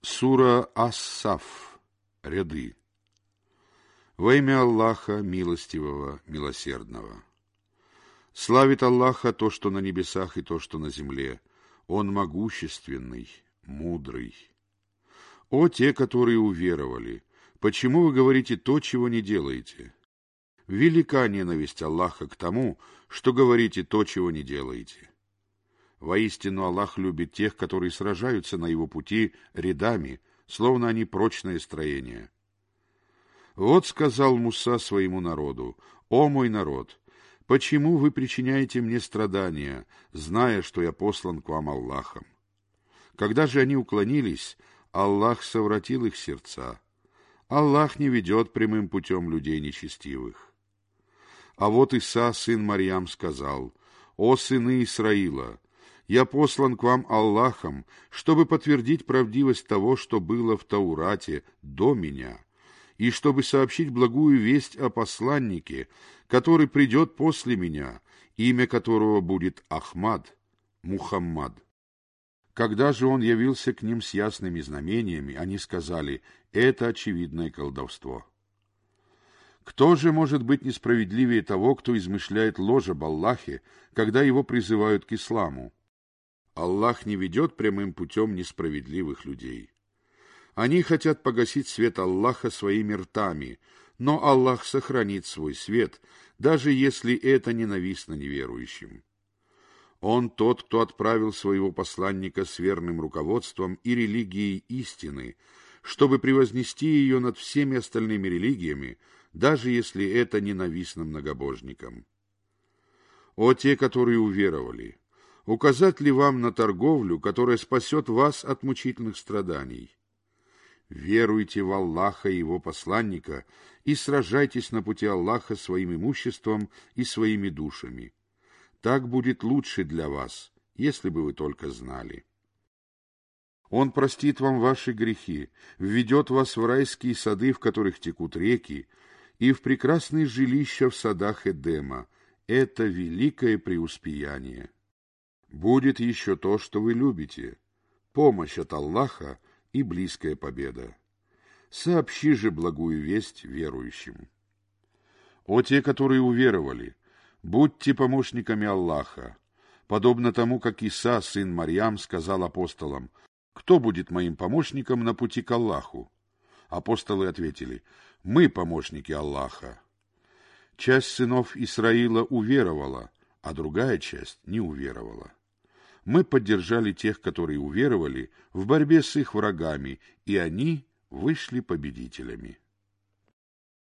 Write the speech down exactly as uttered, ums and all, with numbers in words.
Сура Ас-Саф. Ряды. Во имя Аллаха, милостивого, милосердного. Славит Аллаха то, что на небесах, и то, что на земле. Он могущественный, мудрый. О те, которые уверовали, почему вы говорите то, чего не делаете? Велика ненависть Аллаха к тому, что говорите то, чего не делаете. Воистину Аллах любит тех, которые сражаются на его пути рядами, словно они прочное строение. Вот сказал Муса своему народу: «О мой народ, почему вы причиняете мне страдания, зная, что я послан к вам Аллахом?» Когда же они уклонились, Аллах совратил их сердца. Аллах не ведет прямым путем людей нечестивых. А вот Иса, сын Марьям, сказал: «О сыны Исраила, я послан к вам Аллахом, чтобы подтвердить правдивость того, что было в Таурате до меня, и чтобы сообщить благую весть о посланнике, который придет после меня, имя которого будет Ахмад, Мухаммад». Когда же он явился к ним с ясными знамениями, они сказали: «Это очевидное колдовство». Кто же может быть несправедливее того, кто измышляет ложь об Аллахе, когда его призывают к исламу? Аллах не ведет прямым путем несправедливых людей. Они хотят погасить свет Аллаха своими ртами, но Аллах сохранит свой свет, даже если это ненавистно неверующим. Он тот, кто отправил своего посланника с верным руководством и религией истины, чтобы превознести ее над всеми остальными религиями, даже если это ненавистно многобожникам. О те, которые уверовали! Указать ли вам на торговлю, которая спасет вас от мучительных страданий? Веруйте в Аллаха и Его посланника и сражайтесь на пути Аллаха своим имуществом и своими душами. Так будет лучше для вас, если бы вы только знали. Он простит вам ваши грехи, введет вас в райские сады, в которых текут реки, и в прекрасные жилища в садах Эдема. Это великое преуспеяние. Будет еще то, что вы любите, помощь от Аллаха и близкая победа. Сообщи же благую весть верующим. О те, которые уверовали, будьте помощниками Аллаха, подобно тому, как Иса, сын Марьям, сказал апостолам: «Кто будет моим помощником на пути к Аллаху?» Апостолы ответили: «Мы помощники Аллаха». Часть сынов Исраила уверовала, а другая часть не уверовала. Мы поддержали тех, которые уверовали, в борьбе с их врагами, и они вышли победителями.